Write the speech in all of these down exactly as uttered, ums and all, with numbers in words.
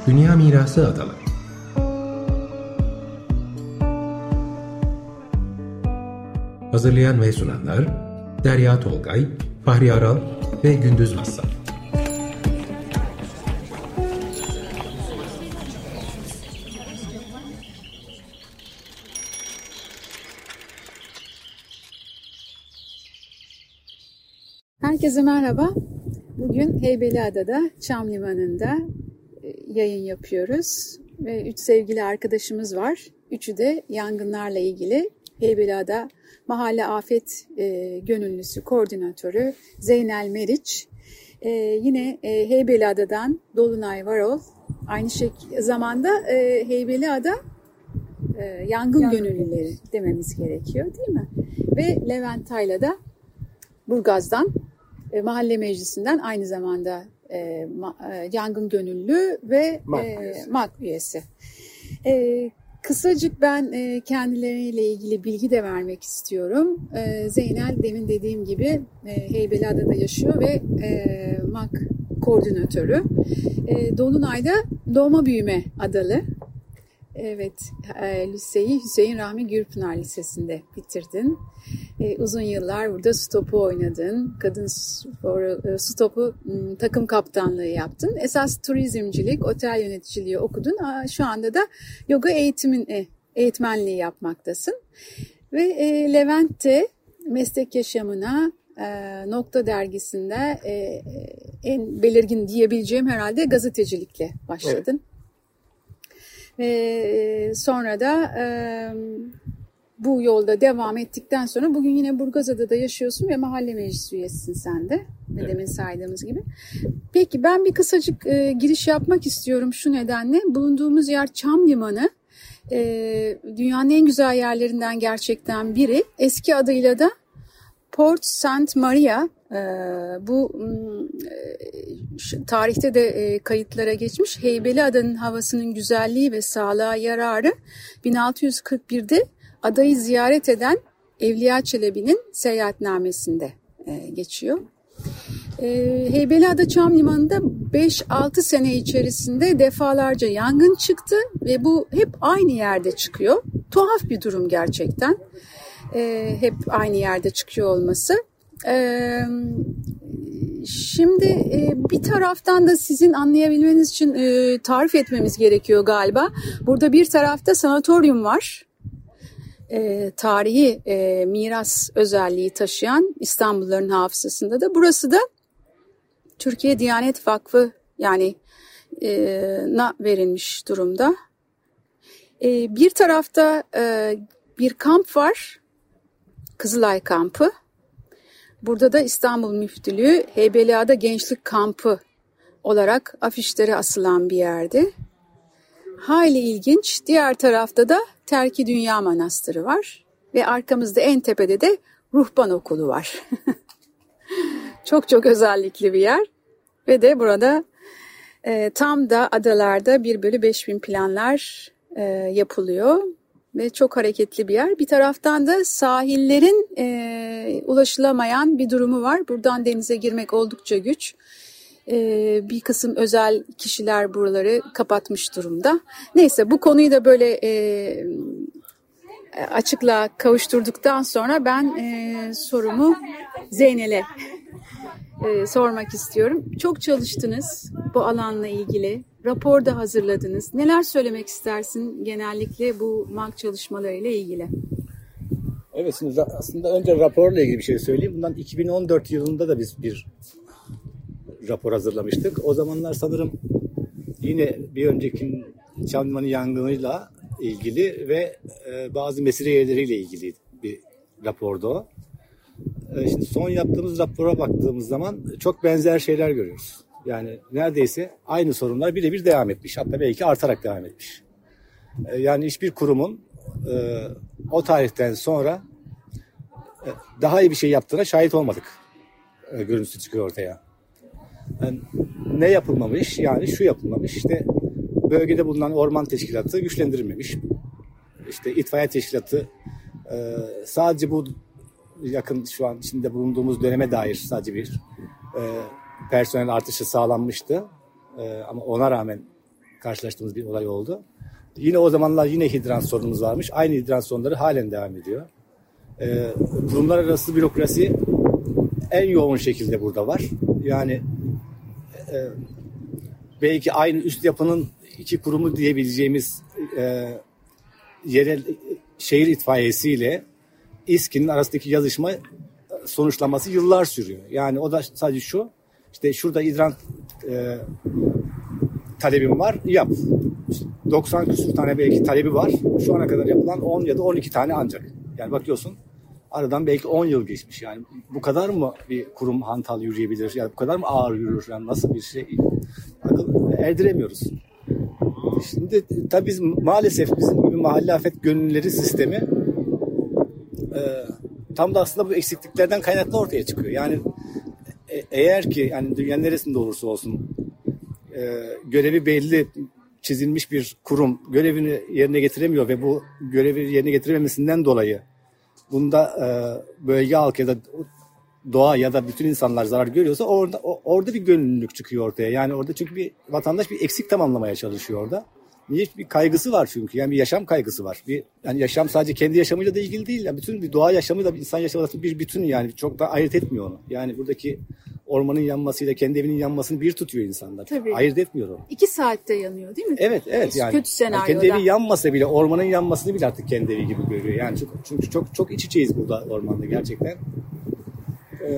Dünya Mirası Adaları. Hazırlayan ve sunanlar Derya Tolgay, Fahri Aral ve Gündüz Mazhar. Herkese merhaba. Bugün Heybeliada'da, Çam Limanı'nda yayın yapıyoruz. Ve üç sevgili arkadaşımız var. Üçü de yangınlarla ilgili. Heybeliada Mahalle Afet e, Gönüllüsü Koordinatörü Zeynel Meriç. E, yine e, Heybeliada'dan Dolunay Varol. Aynı şekilde zamanda e, Heybeliada e, Yangın Yangın Gönüllüleri dememiz gerekiyor, değil mi? Ve Levent Tayla da Burgaz'dan, e, Mahalle Meclisi'nden aynı zamanda e, ma, e, yangın gönüllü ve M A K üyesi. E, M A K üyesi. E, kısacık ben e, kendileriyle ilgili bilgi de vermek istiyorum. E, Zeynel demin dediğim gibi e, Heybeliada'da yaşıyor ve e, M A K koordinatörü. E, Dolunay'da doğma büyüme adalı. Evet, e, liseyi Hüseyin Rahmi Gürpınar Lisesi'nde bitirdin. E, uzun yıllar burada su topu oynadın. Kadın sporu, su topu m, takım kaptanlığı yaptın. Esas turizmcilik, otel yöneticiliği okudun. Aa, şu anda da yoga eğitimin e, eğitmenliği yapmaktasın. Ve e, Levent'te meslek yaşamına e, Nokta dergisinde e, en belirgin diyebileceğim herhalde gazetecilikle başladın. Evet. Ve sonra da e, bu yolda devam ettikten sonra bugün yine Burgazada'da yaşıyorsun ve mahalle meclisi üyesisin sen de. Evet. Demin saydığımız gibi. Peki ben bir kısacık e, giriş yapmak istiyorum şu nedenle. Bulunduğumuz yer Çam Limanı. E, dünyanın en güzel yerlerinden gerçekten biri. Eski adıyla da Port Saint Maria. E, bu e, tarihte de e, kayıtlara geçmiş. Heybeliada'nın havasının güzelliği ve sağlığa yararı bin altı yüz kırk birde adayı ziyaret eden Evliya Çelebi'nin seyahatnamesinde e, geçiyor. E, Heybeliada Çam Limanı'nda beş altı sene içerisinde defalarca yangın çıktı ve bu hep aynı yerde çıkıyor. Tuhaf bir durum gerçekten. E, hep aynı yerde çıkıyor olması. E, şimdi e, bir taraftan da sizin anlayabilmeniz için e, tarif etmemiz gerekiyor galiba. Burada bir tarafta sanatoryum var. E, tarihi e, miras özelliği taşıyan İstanbulluların hafızasında da. Burası da Türkiye Diyanet Vakfı yani e, na verilmiş durumda. E, bir tarafta e, bir kamp var. Kızılay Kampı. Burada da İstanbul Müftülüğü Heybeliada Gençlik Kampı olarak afişleri asılan bir yerdi. Hayli ilginç. Diğer tarafta da Terki Dünya Manastırı var. Ve arkamızda en tepede de Ruhban Okulu var. Çok çok özellikli bir yer. Ve de burada e, tam da adalarda bir bölü beş bin planlar e, yapılıyor. Ve çok hareketli bir yer. Bir taraftan da sahillerin e, ulaşılamayan bir durumu var. Buradan denize girmek oldukça güç. E, bir kısım özel kişiler buraları kapatmış durumda. Neyse bu konuyu da böyle e, açıklığa kavuşturduktan sonra ben e, sorumu Zeynel'e e, sormak istiyorum. Çok çalıştınız bu alanla ilgili. Rapor da hazırladınız. Neler söylemek istersin genellikle bu M A K çalışmalarıyla ilgili? Evet, şimdi aslında önce raporla ilgili bir şey söyleyeyim. Bundan iki bin on dört yılında da biz bir rapor hazırlamıştık. O zamanlar sanırım yine bir önceki Çam Limanı yangınıyla ilgili ve e, bazı mesire yerleriyle ilgili bir rapordu o. E, şimdi son yaptığımız rapora baktığımız zaman çok benzer şeyler görüyoruz. Yani neredeyse aynı sorunlar birebir devam etmiş. Hatta belki artarak devam etmiş. E, yani hiçbir kurumun e, o tarihten sonra e, daha iyi bir şey yaptığına şahit olmadık. E, görüntüsü çıkıyor ortaya. Yani ne yapılmamış? Yani şu yapılmamış. İşte bölgede bulunan orman teşkilatı güçlendirilmemiş. İşte itfaiye teşkilatı e, sadece bu yakın şu an içinde bulunduğumuz döneme dair sadece bir e, personel artışı sağlanmıştı. E, ama ona rağmen karşılaştığımız bir olay oldu. Yine o zamanlar yine hidrans sorunumuz varmış. Aynı hidrans sorunları halen devam ediyor. Ee, kurumlar arası bürokrasi en yoğun şekilde burada var. Yani e, belki aynı üst yapının iki kurumu diyebileceğimiz e, yerel şehir itfaiyesi ile İSKİ'nin arasındaki yazışma sonuçlanması yıllar sürüyor. Yani o da sadece şu, işte şurada hidran e, talebim var, yap. doksan küsur tane belki talebi var. Şu ana kadar yapılan on ya da on iki tane ancak. Yani bakıyorsun aradan belki on yıl geçmiş. Yani bu kadar mı bir kurum hantal yürüyebilir? Yani bu kadar mı ağır yürür? Yani nasıl bir şey? Akıl erdiremiyoruz. Şimdi tabii biz maalesef bizim gibi mahalle afet gönüllüleri sistemi e, tam da aslında bu eksikliklerden kaynaklı ortaya çıkıyor. Yani e, eğer ki yani dünyanın neresinde olursa olsun e, görevi belli çizilmiş bir kurum görevini yerine getiremiyor ve bu görevi yerine getirememesinden dolayı bunda e, bölge halkı ya da doğa ya da bütün insanlar zarar görüyorsa orada o, orada bir gönüllülük çıkıyor ortaya. Yani orada çünkü bir vatandaş bir eksik tamamlamaya çalışıyor orada. Niye? Bir kaygısı var çünkü. Yani bir yaşam kaygısı var. Bir yani yaşam sadece kendi yaşamıyla da ilgili değil. Yani bütün bir doğa yaşamıyla bir insan yaşamı bir bütün yani çok da ayırt etmiyor onu. Yani buradaki ormanın yanmasıyla kendi evinin yanmasını bir tutuyor insanlar. Tabii. Ayırt etmiyor onu. İki saatte yanıyor değil mi? Evet, evet yani. Kötü senaryoda. Yani kendi evi yanmasa bile ormanın yanmasını bile artık kendi evi gibi görüyor. Yani çünkü, çünkü çok çok iç içeyiz burada ormanda gerçekten. Ee,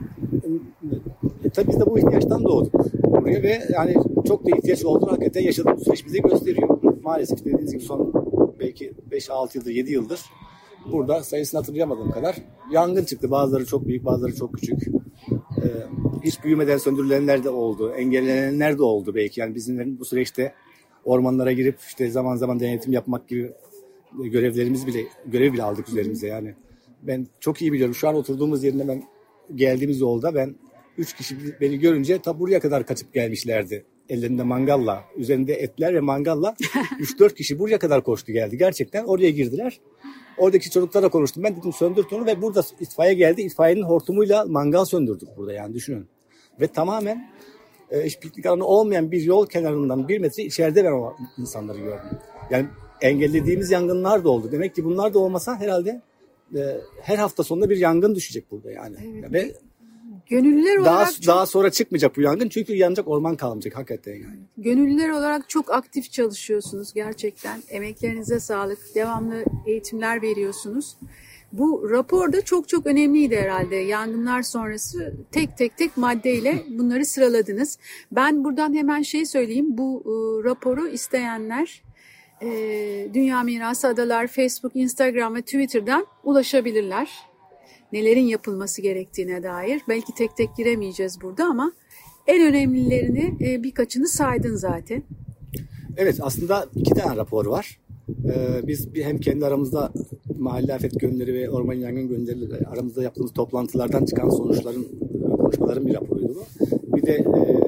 e, tabii biz de bu ihtiyaçtan doğduk buraya ve yani çok da ihtiyaç olduğunu hakikaten yaşadığımız süreç bize gösteriyor. Maalesef dediğiniz gibi son belki beş altı yıldır, yedi yıldır burada sayısını hatırlayamadığım kadar yangın çıktı. Bazıları çok büyük, bazıları çok küçük. Ee, hiç büyümeden söndürülenler de oldu, engellenenler de oldu belki. Yani bizim bu süreçte ormanlara girip işte zaman zaman denetim yapmak gibi görevlerimiz bile, görev bile aldık üzerimize yani. Ben çok iyi biliyorum. Şu an oturduğumuz yerine ben geldiğimiz yolda ben üç kişi beni görünce ta buraya kadar kaçıp gelmişlerdi. Ellerinde mangalla, üzerinde etler ve mangalla üç dört kişi buraya kadar koştu geldi. Gerçekten oraya girdiler. Oradaki çocuklarla konuştum. Ben dedim söndürt onu ve burada itfaiye geldi. İtfaiyenin hortumuyla mangal söndürdük burada yani düşünün. Ve tamamen e, hiç piknik alanı olmayan bir yol kenarından bir metre içeride ben o insanları gördüm. Yani engellediğimiz yangınlar da oldu. Demek ki bunlar da olmasa herhalde e, her hafta sonunda bir yangın düşecek burada yani. Evet. Ve gönüllüler daha, olarak çok, daha sonra çıkmayacak bu yangın çünkü yanacak orman kalmayacak hakikaten yani. Gönüllüler olarak çok aktif çalışıyorsunuz gerçekten. Emeklerinize sağlık. Devamlı eğitimler veriyorsunuz. Bu raporda çok çok önemliydi herhalde. Yangınlar sonrası tek tek tek maddeyle bunları sıraladınız. Ben buradan hemen şey söyleyeyim. Bu e, raporu isteyenler e, Dünya Mirası Adalar Facebook, Instagram ve Twitter'dan ulaşabilirler. Nelerin yapılması gerektiğine dair. Belki tek tek giremeyeceğiz burada ama en önemlilerini e, birkaçını saydın zaten. Evet aslında iki tane rapor var. Ee, biz bir hem kendi aramızda mahalle afet gönülleri ve orman yangın gönülleri aramızda yaptığımız toplantılardan çıkan sonuçların, konuşmaların bir raporuydu bu. Bir de e,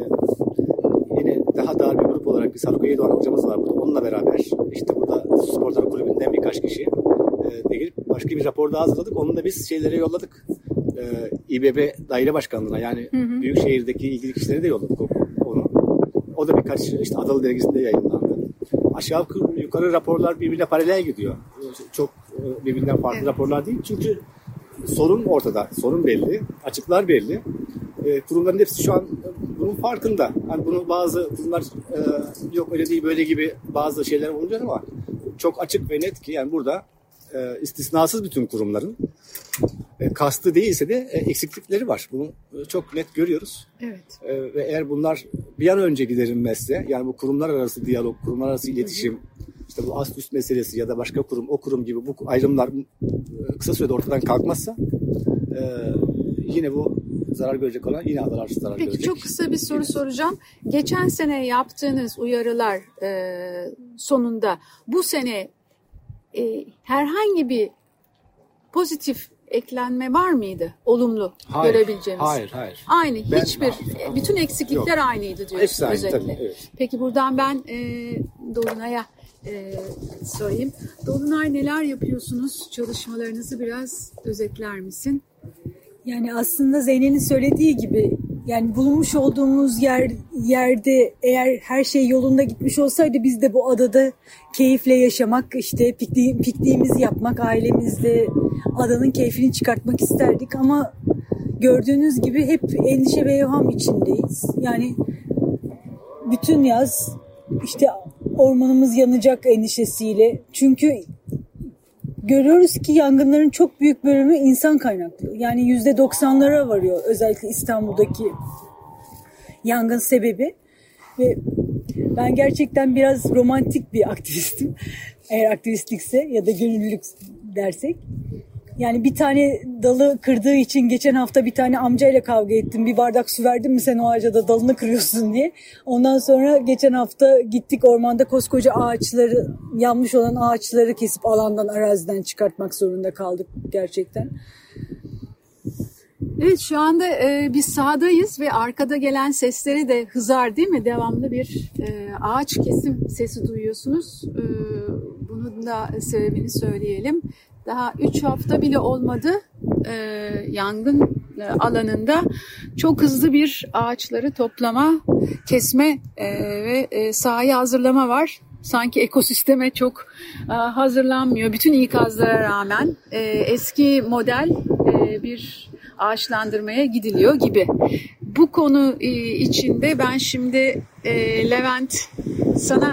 yine daha dar bir grup olarak bir Sarıkoy Doğan hocamız var burada. Onunla beraber işte burada Sporlar Kulübü'nden birkaç kişi e, de gelip başka bir rapor daha hazırladık. Onu da biz şeylere yolladık. E, İBB Daire Başkanlığı'na yani hı hı. Büyükşehir'deki ilgili kişilere de yolladık onu. O da birkaç işte Adalı Dergisi'nde yayınlandı. Aşağı yukarı raporlar birbirine paralel gidiyor. Çok birbirinden farklı evet. raporlar değil. Çünkü sorun ortada. Sorun belli. Açıklar belli. E, kurumların hepsi şu an bunun farkında. Yani bunu bazı kurumlar e, yok öyle değil böyle gibi bazı şeyler olacak ama çok açık ve net ki yani burada e, istisnasız bütün kurumların e, kastı değilse de e, eksiklikleri var. Bunu e, çok net görüyoruz. Evet. E, ve eğer bunlar bir an önce giderilmezse yani bu kurumlar arası diyalog, kurumlar arası iletişim, hı hı. işte bu ast üst meselesi ya da başka kurum, o kurum gibi bu ayrımlar e, kısa sürede ortadan kalkmazsa e, yine bu zarar görecek olan yine adalar zarar Peki, görecek. Peki çok kısa bir soru soracağım. Geçen sene yaptığınız uyarılar e, sonunda bu sene e, herhangi bir pozitif eklenme var mıydı? Olumlu hayır, görebileceğimiz. Hayır, hayır. Aynı. Ben, hiçbir, hayır, bütün eksiklikler yok. Aynıydı diyorsun aynı, özetle. Tabii, evet. Peki buradan ben e, Dolunay'a e, sorayım. Dolunay neler yapıyorsunuz? Çalışmalarınızı biraz özetler misin? Yani aslında Zeynep'in söylediği gibi Yani bulunmuş olduğumuz yer yerde eğer her şey yolunda gitmiş olsaydı biz de bu adada keyifle yaşamak, işte pikniği, pikniğimizi yapmak, ailemizle adanın keyfini çıkartmak isterdik ama gördüğünüz gibi hep endişe ve evham içindeyiz. Yani bütün yaz işte ormanımız yanacak endişesiyle. Çünkü görüyoruz ki yangınların çok büyük bölümü insan kaynaklı. Yani yüzde doksanlara varıyor özellikle İstanbul'daki yangın sebebi. Ve ben gerçekten biraz romantik bir aktivistim. Eğer aktivistlikse ya da gönüllülük dersek. Yani bir tane dalı kırdığı için geçen hafta bir tane amcayla kavga ettim. Bir bardak su verdim mi sen o ağaca da dalını kırıyorsun diye. Ondan sonra geçen hafta gittik ormanda koskoca ağaçları, yanmış olan ağaçları kesip alandan, araziden çıkartmak zorunda kaldık gerçekten. Evet, şu anda e, biz sahadayız ve arkada gelen sesleri de hızar değil mi? Devamlı bir e, ağaç kesim sesi duyuyorsunuz. E, bunun da sebebini söyleyelim. Daha üç hafta bile olmadı e, yangın e, alanında çok hızlı bir ağaçları toplama, kesme e, ve e, sahayı hazırlama var. Sanki ekosisteme çok e, hazırlanmıyor. Bütün ikazlara rağmen e, eski model e, bir ağaçlandırmaya gidiliyor gibi. Bu konu e, içinde ben şimdi e, Levent sana...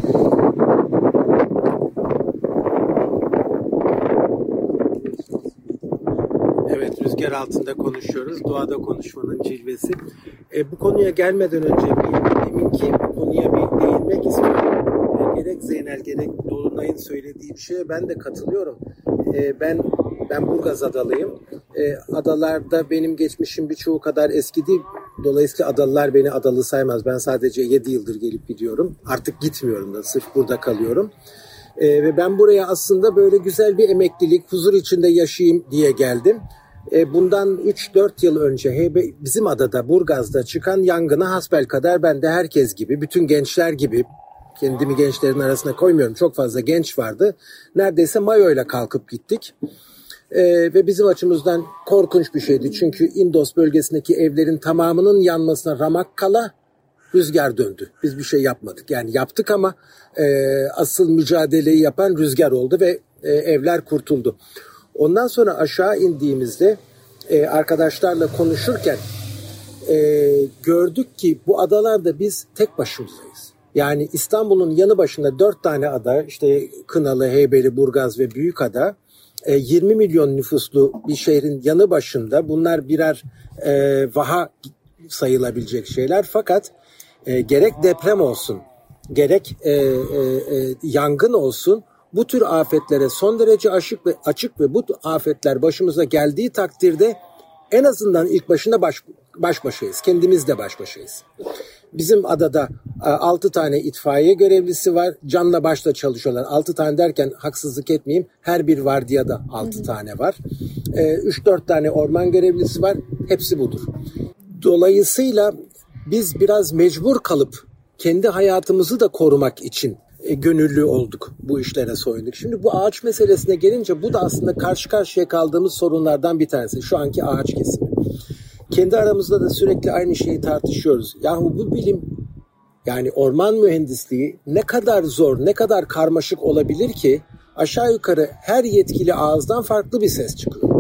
Evet, rüzgar altında konuşuyoruz. Doğada konuşmanın cilvesi. E, bu konuya gelmeden önce bir, deminki bu konuya bir değinmek istiyorum. E, gerek Zeynel gerek Dolunay'ın söylediği bir şeye ben de katılıyorum. E, ben ben Burgaz adalıyım. E, adalarda benim geçmişim birçoğu kadar eski değil. Dolayısıyla adalılar beni adalı saymaz. Ben sadece yedi yıldır gelip gidiyorum. Artık gitmiyorum da, sırf burada kalıyorum. E, ve ben buraya aslında böyle güzel bir emeklilik, huzur içinde yaşayayım diye geldim. E, bundan üç dört yıl önce Heybe, bizim adada, Burgaz'da çıkan yangına hasbelkader ben de herkes gibi, bütün gençler gibi, kendimi gençlerin arasına koymuyorum, çok fazla genç vardı. Neredeyse mayoyla kalkıp gittik. E, ve bizim açımızdan korkunç bir şeydi. Çünkü İndos bölgesindeki evlerin tamamının yanmasına ramak kala rüzgar döndü. Biz bir şey yapmadık. Yani yaptık ama e, asıl mücadeleyi yapan rüzgar oldu ve e, evler kurtuldu. Ondan sonra aşağı indiğimizde e, arkadaşlarla konuşurken e, gördük ki bu adalarda biz tek başımızdayız. Yani İstanbul'un yanı başında dört tane ada, işte Kınalı, Heybeli, Burgaz ve Büyükada, e, yirmi milyon nüfuslu bir şehrin yanı başında, bunlar birer e, vaha sayılabilecek şeyler. Fakat e, gerek deprem olsun, gerek e, e, e, yangın olsun, bu tür afetlere son derece açık ve açık ve bu afetler başımıza geldiği takdirde en azından ilk başında baş, baş başayız. Kendimizle baş başayız. Bizim adada altı tane itfaiye görevlisi var. Canla başla çalışıyorlar. altı tane derken haksızlık etmeyeyim. Her bir vardiyada altı tane var. üç dört tane orman görevlisi var. Hepsi budur. Dolayısıyla biz biraz mecbur kalıp kendi hayatımızı da korumak için e, gönüllü olduk. Bu işlere soyunduk. Şimdi bu ağaç meselesine gelince bu da aslında karşı karşıya kaldığımız sorunlardan bir tanesi. Şu anki ağaç kesimi. Kendi aramızda da sürekli aynı şeyi tartışıyoruz. Yahu bu bilim, yani orman mühendisliği ne kadar zor, ne kadar karmaşık olabilir ki aşağı yukarı her yetkili ağızdan farklı bir ses çıkıyor.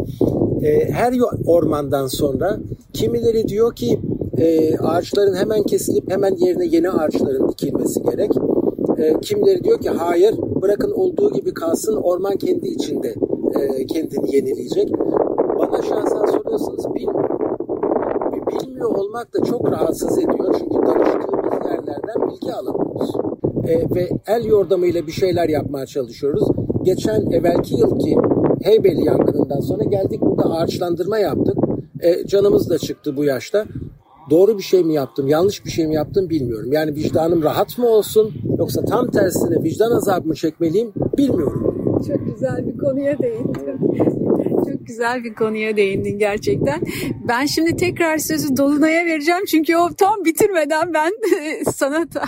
E, her ormandan sonra kimileri diyor ki e, ağaçların hemen kesilip hemen yerine yeni ağaçların dikilmesi gerek. E, kimileri diyor ki hayır, bırakın olduğu gibi kalsın, orman kendi içinde e, kendini yenileyecek. Bana şahsen soruyorsanız bilmiyorum. Bilmiyor olmak da çok rahatsız ediyor. Çünkü danıştığımız yerlerden bilgi alamıyoruz. E, ve el yordamıyla bir şeyler yapmaya çalışıyoruz. Geçen evvelki yılki Heybeli yangınından sonra geldik burada ağaçlandırma yaptık. E, canımız da çıktı bu yaşta. Doğru bir şey mi yaptım, yanlış bir şey mi yaptım bilmiyorum. Yani vicdanım rahat mı olsun yoksa tam tersine vicdan azabı mı çekmeliyim bilmiyorum. Çok güzel bir konuya değindin. Çok güzel bir konuya değindin gerçekten. Ben şimdi tekrar sözü Dolunay'a vereceğim. Çünkü o tam bitirmeden ben sana ta,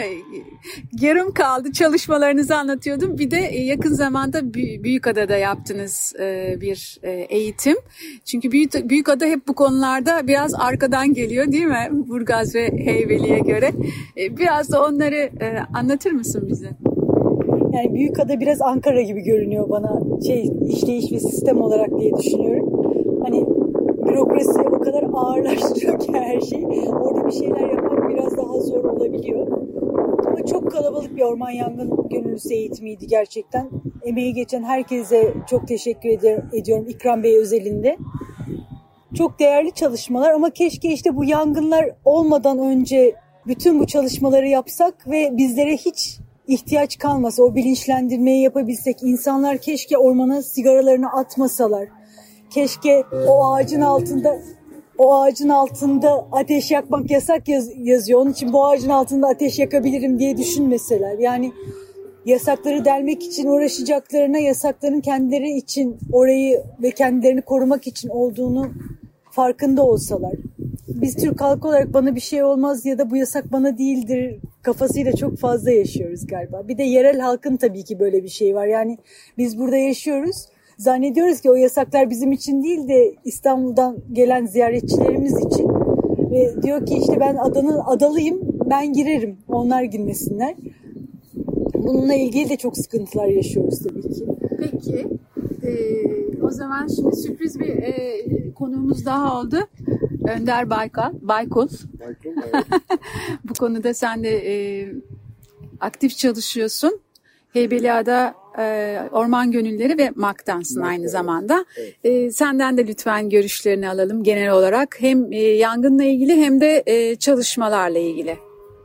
yarım kaldı. Çalışmalarınızı anlatıyordum. Bir de yakın zamanda Büyükada'da yaptınız bir eğitim. Çünkü Büyük, Büyükada hep bu konularda biraz arkadan geliyor değil mi? Burgaz ve Heybeli'ye göre. Biraz da onları anlatır mısın bize? Yani Büyükada biraz Ankara gibi görünüyor bana, şey işleyiş ve sistem olarak diye düşünüyorum. Hani bürokrasi o kadar ağırlaştırıyor ki her şey. Orada bir şeyler yapmak biraz daha zor olabiliyor. Ama çok kalabalık bir orman yangın gönüllüsü eğitimiydi gerçekten. Emeği geçen herkese çok teşekkür ediyorum, İkram Bey özelinde. Çok değerli çalışmalar ama keşke işte bu yangınlar olmadan önce bütün bu çalışmaları yapsak ve bizlere hiç ihtiyaç kalmasa, o bilinçlendirmeyi yapabilsek, insanlar keşke ormana sigaralarını atmasalar, keşke o ağacın altında o ağacın altında ateş yakmak yasak yaz, yazıyor. Onun için bu ağacın altında ateş yakabilirim diye düşünmeseler. Yani yasakları delmek için uğraşacaklarına yasakların kendileri için orayı ve kendilerini korumak için olduğunu farkında olsalar. Biz Türk halkı olarak bana bir şey olmaz ya da bu yasak bana değildir kafasıyla çok fazla yaşıyoruz galiba. Bir de yerel halkın tabii ki böyle bir şey var. Yani biz burada yaşıyoruz. Zannediyoruz ki o yasaklar bizim için değil de İstanbul'dan gelen ziyaretçilerimiz için. Ve diyor ki işte ben adanın adalıyım, ben girerim, onlar girmesinler. Bununla ilgili de çok sıkıntılar yaşıyoruz tabii ki. Peki, ee, o zaman şimdi sürpriz bir e, konuğumuz daha oldu. Önder Baykal, Baykul. Baykul, evet. Bu konuda sen de e, aktif çalışıyorsun. Heybeliada e, Orman Gönülleri ve MAK'tansın aynı evet. zamanda. Evet. E, senden de lütfen görüşlerini alalım genel olarak. Hem e, yangınla ilgili hem de e, çalışmalarla ilgili.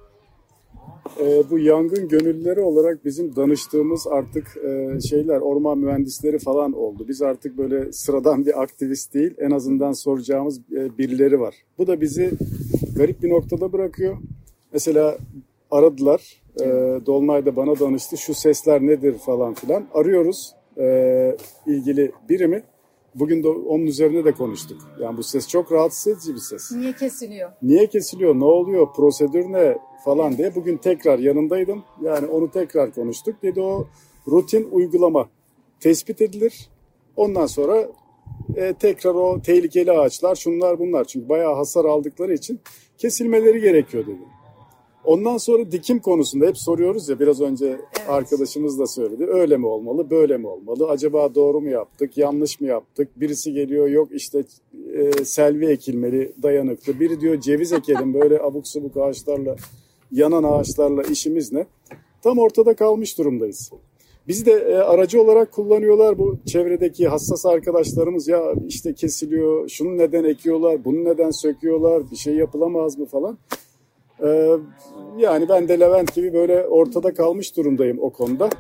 E, bu yangın gönüllüleri olarak bizim danıştığımız artık e, şeyler, orman mühendisleri falan oldu. Biz artık böyle sıradan bir aktivist değil, en azından soracağımız e, birileri var. Bu da bizi garip bir noktada bırakıyor. Mesela aradılar, e, Dolunay da bana danıştı, şu sesler nedir falan filan. Arıyoruz e, ilgili birimi. Bugün de onun üzerine de konuştuk. Yani bu ses çok rahatsız edici bir ses. Niye kesiliyor? Niye kesiliyor, ne oluyor, prosedür ne falan diye. Bugün tekrar yanındaydım. Yani onu tekrar konuştuk. Dedi o rutin uygulama tespit edilir. Ondan sonra e, tekrar o tehlikeli ağaçlar, şunlar bunlar. Çünkü bayağı hasar aldıkları için kesilmeleri gerekiyor dedi. Ondan sonra dikim konusunda hep soruyoruz ya, biraz önce evet. arkadaşımız da söyledi. Öyle mi olmalı, böyle mi olmalı? Acaba doğru mu yaptık, yanlış mı yaptık? Birisi geliyor, yok işte e, selvi ekilmeli, dayanıklı. Biri diyor ceviz ekelim, böyle abuk subuk ağaçlarla, yanan ağaçlarla işimiz ne? Tam ortada kalmış durumdayız. Bizi de e, aracı olarak kullanıyorlar bu çevredeki hassas arkadaşlarımız. Ya işte kesiliyor, şunu neden ekiyorlar, bunu neden söküyorlar, bir şey yapılamaz mı falan. Ee, yani ben de Levent gibi böyle ortada kalmış durumdayım o konuda.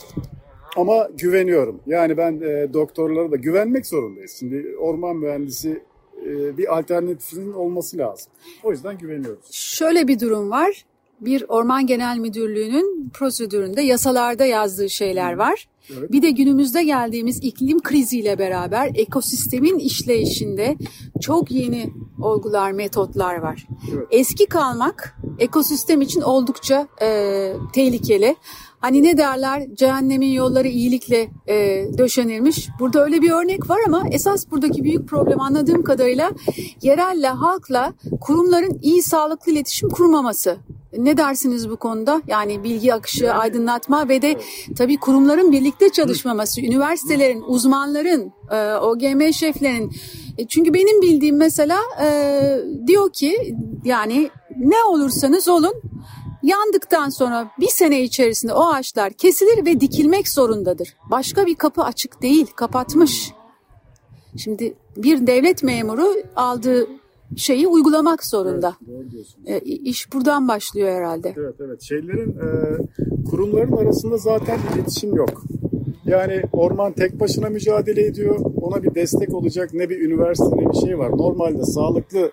Ama güveniyorum. Yani ben e, doktorlara da güvenmek zorundayız. Şimdi orman mühendisi e, bir alternatifinin olması lazım. O yüzden güveniyoruz. Şöyle bir durum var. Bir Orman Genel Müdürlüğü'nün prosedüründe, yasalarda yazdığı şeyler var. Evet. Bir de günümüzde geldiğimiz iklim kriziyle beraber ekosistemin işleyişinde çok yeni olgular, metotlar var. Evet. Eski kalmak ekosistem için oldukça e, tehlikeli. Hani ne derler, cehennemin yolları iyilikle e, döşenirmiş. Burada öyle bir örnek var ama esas buradaki büyük problem anladığım kadarıyla yerelle, halkla kurumların iyi, sağlıklı iletişim kurmaması. Ne dersiniz bu konuda? Yani bilgi akışı, aydınlatma ve de tabii kurumların birlikte çalışmaması, üniversitelerin, uzmanların, O G M şeflerin. Çünkü benim bildiğim mesela diyor ki yani ne olursanız olun, yandıktan sonra bir sene içerisinde o ağaçlar kesilir ve dikilmek zorundadır. Başka bir kapı açık değil, kapatmış. Şimdi bir devlet memuru aldığı şeyi uygulamak zorunda. Evet, doğru diyorsunuz. E, iş buradan başlıyor herhalde. Evet, evet. Şeylerin, e, kurumların arasında zaten iletişim yok. Yani orman tek başına mücadele ediyor. Ona bir destek olacak ne bir üniversite ne bir şey var. Normalde sağlıklı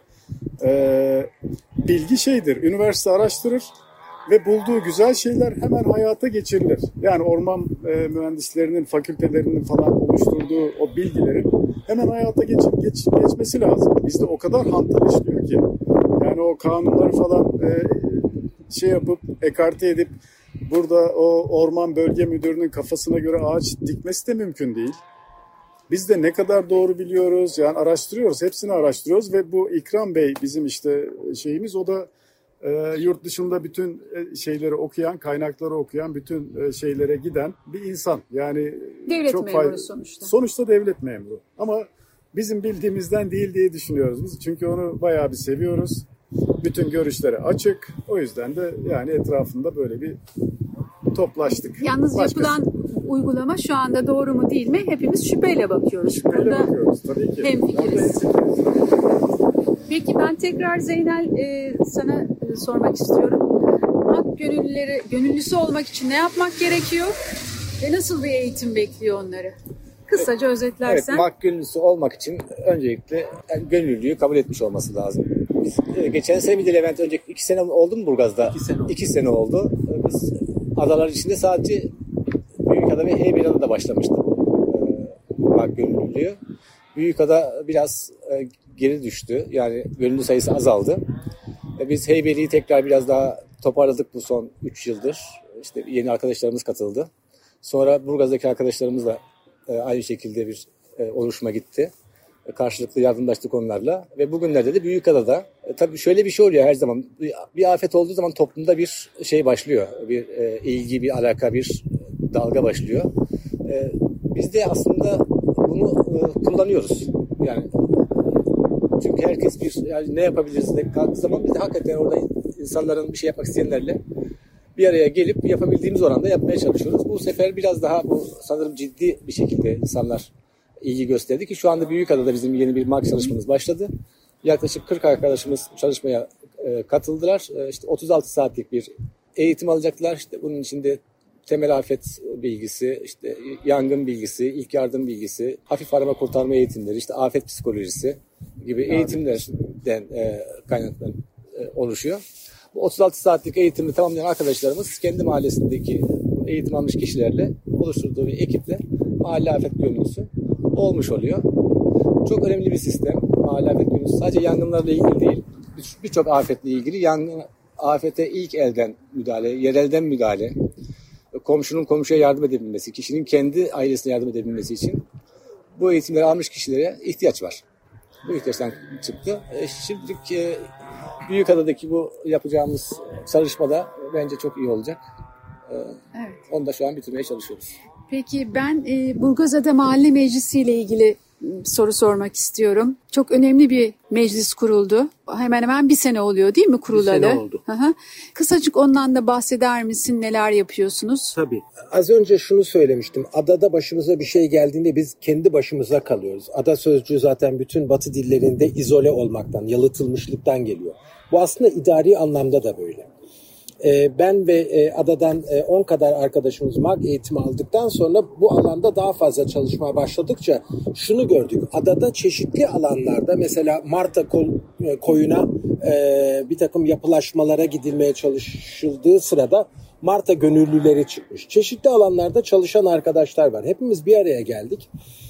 e, bilgi şeydir. Üniversite araştırır ve bulduğu güzel şeyler hemen hayata geçirilir. Yani orman e, mühendislerinin, fakültelerinin falan oluşturduğu o bilgilerin hemen hayata geçip geç, geçmesi lazım. Bizde o kadar hantal işliyor ki. Yani o kanunları falan e, şey yapıp, ekarte edip burada o orman bölge müdürünün kafasına göre ağaç dikmesi de mümkün değil. Biz de ne kadar doğru biliyoruz, yani araştırıyoruz, hepsini araştırıyoruz ve bu İkram Bey bizim işte şeyimiz, o da e, yurt dışında bütün şeyleri okuyan, kaynakları okuyan, bütün e, şeylere giden bir insan. Yani devlet çok memuru fayda... sonuçta. Sonuçta devlet memuru. Ama bizim bildiğimizden değil diye düşünüyoruz biz. Çünkü onu bayağı bir seviyoruz. Bütün görüşleri açık. O yüzden de yani etrafında böyle bir toplaştık. Yalnız Başkası... yapılan uygulama şu anda doğru mu değil mi? Hepimiz şüpheyle bakıyoruz. Şüpheyle Burada bakıyoruz tabii ki. hemfikiriz. Peki ben tekrar Zeynel e, sana e, sormak istiyorum. Hak gönüllüleri, gönüllüsü olmak için ne yapmak gerekiyor? Ve nasıl bir eğitim bekliyor onları? Kısaca özetlersen. Evet, M A K gönüllüsü olmak için öncelikle yani gönüllülüğü kabul etmiş olması lazım. Biz e, geçen sene bir de Levent, önceki iki sene oldu mu Burgaz'da? İki sene oldu. İki sene oldu. Biz adalar içinde sadece Büyükada ve Heybeliada'da başlamıştı bu M A K gönüllülüğü. Büyükada biraz e, geri düştü. Yani gönüllü sayısı azaldı. E, biz Heybeli'yi tekrar biraz daha toparladık bu son üç yıldır. İşte yeni arkadaşlarımız katıldı. Sonra Burgaz'daki arkadaşlarımızla e, aynı şekilde bir e, oluşuma gitti. E, karşılıklı yardımlaştık onlarla. Ve bugünlerde de Büyükada'da e, tabii şöyle bir şey oluyor her zaman. Bir, bir afet olduğu zaman toplumda bir şey başlıyor. Bir e, ilgi, bir alaka, bir dalga başlıyor. E, biz de aslında bunu e, kullanıyoruz. Yani çünkü herkes bir yani ne yapabiliriz de kalktığı zaman biz de hakikaten orada insanların bir şey yapmak isteyenlerle bir araya gelip yapabildiğimiz oranda yapmaya çalışıyoruz. Bu sefer biraz daha bu sanırım ciddi bir şekilde insanlar ilgi gösterdi ki şu anda Büyükada'da bizim yeni bir M A K çalışmamız başladı. Yaklaşık kırk arkadaşımız çalışmaya e, katıldılar. E, işte otuz altı saatlik bir eğitim alacaklar. İşte bunun içinde temel afet bilgisi, işte yangın bilgisi, ilk yardım bilgisi, hafif arama kurtarma eğitimleri, işte afet psikolojisi gibi eğitimlerden e, kaynaklanan e, oluşuyor. Bu otuz altı saatlik eğitimi tamamlayan arkadaşlarımız kendi mahallesindeki eğitim almış kişilerle oluşturduğu bir ekiple mahalle afet gönüllüsü olmuş oluyor. Çok önemli bir sistem. Mahalle afet gönüllüsü sadece yangınlarla ilgili değil, birçok afetle ilgili yangın, afete ilk elden müdahale, yerelden müdahale, komşunun komşuya yardım edebilmesi, kişinin kendi ailesine yardım edebilmesi için bu eğitimleri almış kişilere ihtiyaç var. Bu ihtiyaçtan çıktı. E, şimdilik e, Büyükada'daki bu yapacağımız çalışmada bence çok iyi olacak. E, Evet. Onu da şu an bitirmeye çalışıyoruz. Peki ben e, Burgazada Mahalle Meclisi ile ilgili soru sormak istiyorum. Çok önemli bir meclis kuruldu. Hemen hemen bir sene oluyor değil mi kurulalı? Bir sene oldu. Hı hı. Kısacık ondan da bahseder misin? Neler yapıyorsunuz? Tabii. Az önce şunu söylemiştim. Adada başımıza bir şey geldiğinde biz kendi başımıza kalıyoruz. Ada sözcüğü zaten bütün Batı dillerinde izole olmaktan, yalıtılmışlıktan geliyor. Bu aslında idari anlamda da böyle. Ben ve adadan on kadar arkadaşımız M A K eğitimi aldıktan sonra bu alanda daha fazla çalışmaya başladıkça şunu gördük. Adada çeşitli alanlarda mesela Marta koyuna bir takım yapılaşmalara gidilmeye çalışıldığı sırada Marta gönüllüleri çıkmış. Çeşitli alanlarda çalışan arkadaşlar var. Hepimiz bir araya geldik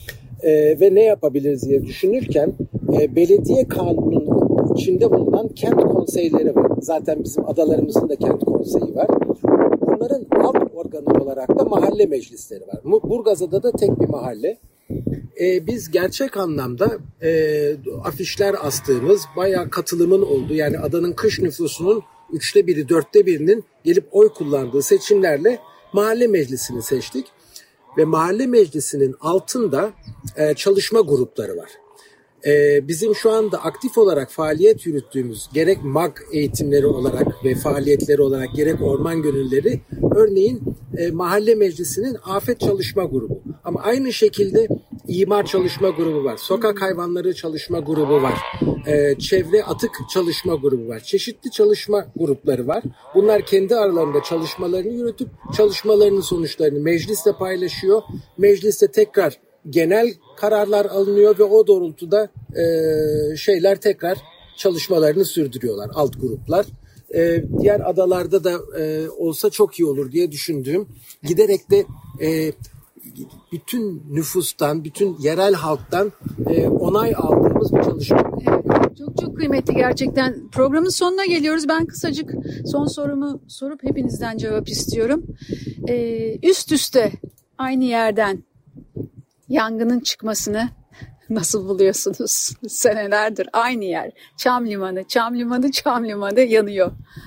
ve ne yapabiliriz diye düşünürken belediye kanununun içinde bulunan kent konseyleri var. Zaten bizim adalarımızın da kent konseyi var. Bunların alt organı olarak da mahalle meclisleri var. Burgazada da tek bir mahalle. Ee, biz gerçek anlamda e, afişler astığımız, bayağı katılımın olduğu, yani adanın kış nüfusunun üçte biri, dörtte birinin gelip oy kullandığı seçimlerle mahalle meclisini seçtik. Ve mahalle meclisinin altında e, çalışma grupları var. Ee, bizim şu anda aktif olarak faaliyet yürüttüğümüz gerek M A K eğitimleri olarak ve faaliyetleri olarak gerek orman gönülleri, örneğin e, mahalle meclisinin afet çalışma grubu. Ama aynı şekilde imar çalışma grubu var, sokak hayvanları çalışma grubu var, e, çevre atık çalışma grubu var, çeşitli çalışma grupları var. Bunlar kendi aralarında çalışmalarını yürütüp çalışmalarının sonuçlarını meclisle paylaşıyor. Mecliste tekrar genel kararlar alınıyor ve o doğrultuda e, şeyler tekrar çalışmalarını sürdürüyorlar, alt gruplar. E, diğer adalarda da e, olsa çok iyi olur diye düşündüğüm, giderek de e, bütün nüfustan, bütün yerel halktan e, onay aldığımız bir çalışma. Evet, çok çok kıymetli gerçekten. Programın sonuna geliyoruz. Ben kısacık son sorumu sorup hepinizden cevap istiyorum. Ee, üst üste aynı yerden yangının çıkmasını nasıl buluyorsunuz? Senelerdir aynı yer. Çam Limanı, Çam Limanı, Çam Limanı yanıyor.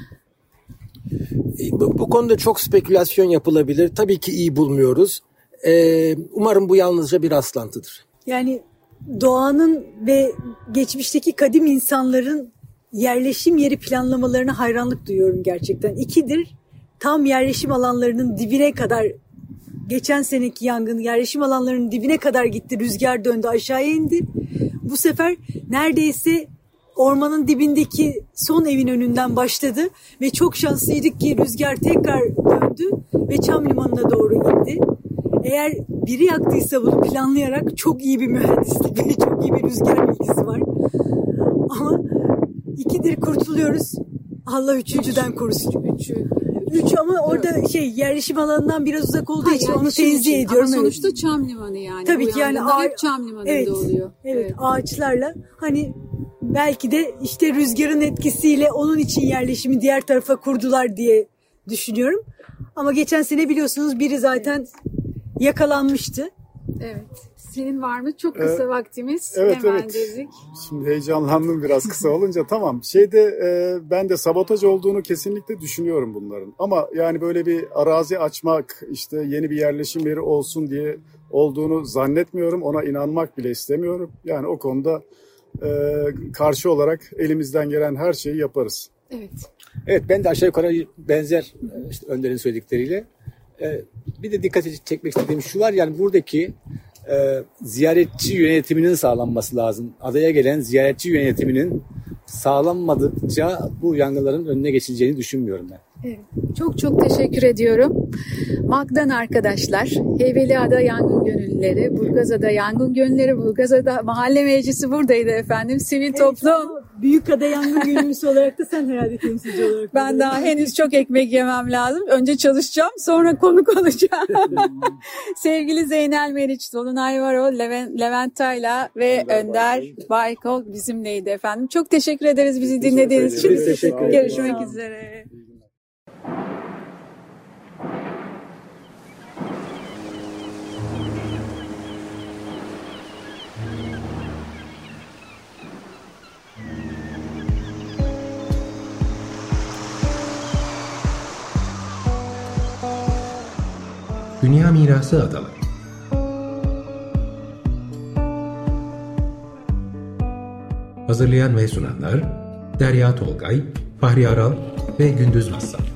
Bu, bu konuda çok spekülasyon yapılabilir. Tabii ki iyi bulmuyoruz. Ee, umarım bu yalnızca bir rastlantıdır. Yani doğanın ve geçmişteki kadim insanların yerleşim yeri planlamalarına hayranlık duyuyorum gerçekten. İkidir, tam yerleşim alanlarının dibine kadar, geçen seneki yangın yerleşim alanlarının dibine kadar gitti, rüzgar döndü, aşağıya indi. Bu sefer neredeyse ormanın dibindeki son evin önünden başladı ve çok şanslıydık ki rüzgar tekrar döndü ve Çam Limanı'na doğru indi. Eğer biri yaktıysa bunu planlayarak çok iyi bir mühendislik ve çok iyi bir rüzgar bilgisi var. Ama ikidir kurtuluyoruz. Allah üçüncüden korusun. Üçü. Üç ama orada şey yerleşim alanından biraz uzak olduğu ha, için yani onu tenzih ediyorum. Ama sonuçta evet. Çam Limanı yani. Tabii ki yani ağ- hep Çam Limanı'nda evet, oluyor. Evet, evet ağaçlarla hani belki de işte rüzgarın etkisiyle onun için yerleşimi diğer tarafa kurdular diye düşünüyorum. Ama geçen sene biliyorsunuz biri zaten evet. yakalanmıştı. Evet. Senin var mı? Çok kısa ee, vaktimiz. Evet Hemen evet. Dedik. Şimdi heyecanlandım biraz kısa olunca. Tamam. Şeyde e, ben de sabotaj olduğunu kesinlikle düşünüyorum bunların. Ama yani böyle bir arazi açmak, işte yeni bir yerleşim yeri olsun diye olduğunu zannetmiyorum. Ona inanmak bile istemiyorum. Yani o konuda e, karşı olarak elimizden gelen her şeyi yaparız. Evet. Evet, ben de aşağı yukarı benzer işte Önder'in söyledikleriyle. E, bir de dikkat çekmek istediğim şu var, yani buradaki e, ziyaretçi yönetiminin sağlanması lazım. Adaya gelen ziyaretçi yönetiminin sağlanmadıkça bu yangınların önüne geçileceğini düşünmüyorum ben. Evet, çok çok teşekkür ediyorum. Magdan arkadaşlar, Heybeliada Yangın Gönüllüleri, Burgazada Yangın Gönüllüleri, Burgazada Mahalle Meclisi buradaydı efendim. Sivil evet, toplum. Büyükada Yangın Gönüllüsü olarak da sen herhalde temsilci olarak. Ben daha henüz çok ekmek yemem lazım. Önce çalışacağım, sonra konuk olacağım. Sevgili Zeynel Meriç, Dolunay Varol, Levent, Levent Tayla ve Önder, Önder Baykol bizimleydi efendim. Çok teşekkür ederiz bizi teşekkür dinlediğiniz için. Teşekkür Görüşmek üzere. Dünya Mirası Adaları. Hazırlayan ve sunanlar Derya Tolgay, Fahri Aral ve Gündüz Mazhar.